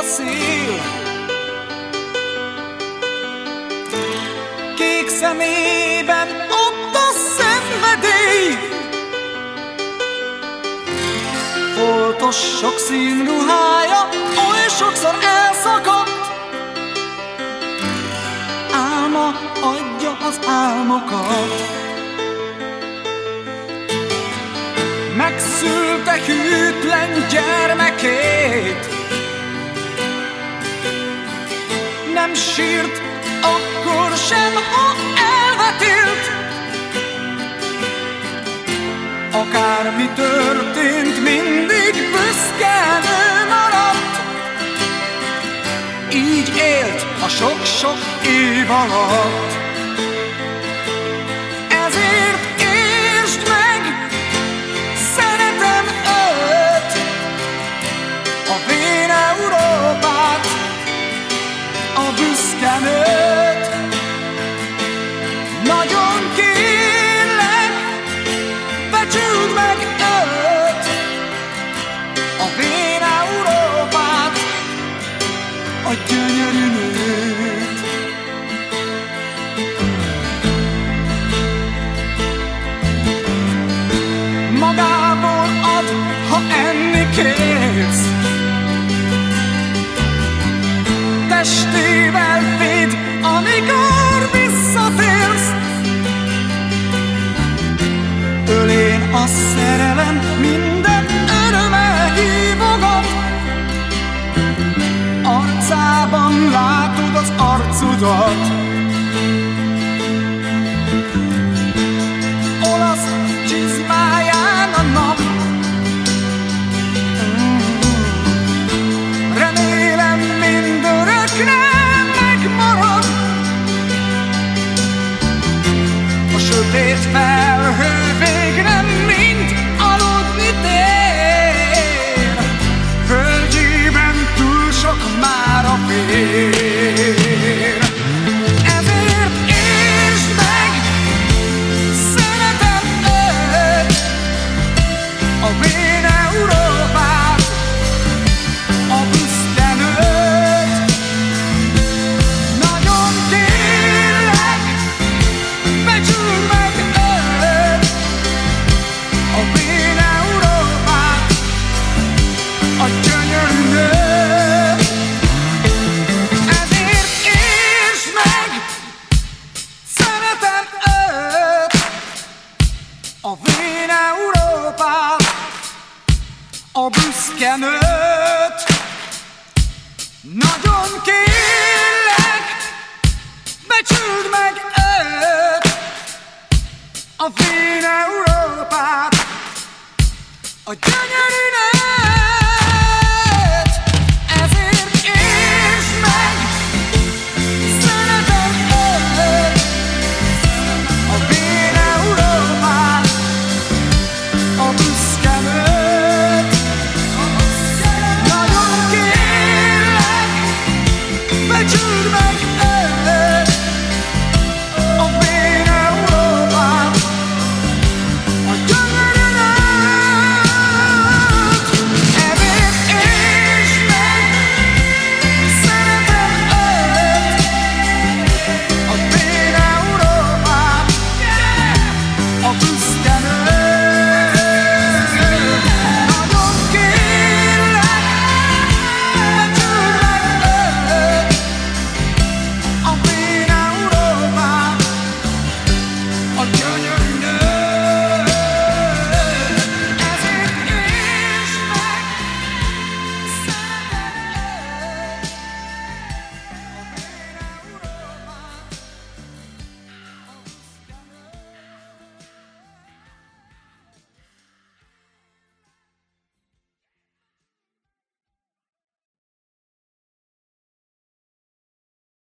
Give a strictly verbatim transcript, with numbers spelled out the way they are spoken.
szél, kék szemében ott a szenvedély, foltos sok színruhája oly sokszor elszakadt, álma adja az álmokat. Megszülte hűtlen gyermekét, nem sírt akkor sem, ha elvetélt. Akármi történt, mindig büszkén ő maradt. Így élt a sok-sok év alatt. Ezért értsd meg, szeretem őt, a vén Európát, a büszke nőt. Nagyon kérlek, becsüld meg őt, a vén Európát, a gyönyörű nőt. Magából ad, ha enni kérsz, testével véd, amikor visszatérsz. Ölén a szerelem minden örömmel hívogat, arcában látod az arcudat. Olasz csizmáján a nap, remélem mindörökre megmarad. A sötét felhő végre mind aludni tér, földjében túl sok már a vér. Ezért értsd meg, szeretem őt, a vén Európát, a büszke nőt. Nagyon kérlek, becsüld meg őt, a vén Európát, a gyönyörű nőt. Ezért értsd meg, szeretem őt, a vén Európát, a büszke nőt. Nagyon kérlek, becsüld meg őt, a vén Európát, a gyönyörű nőt.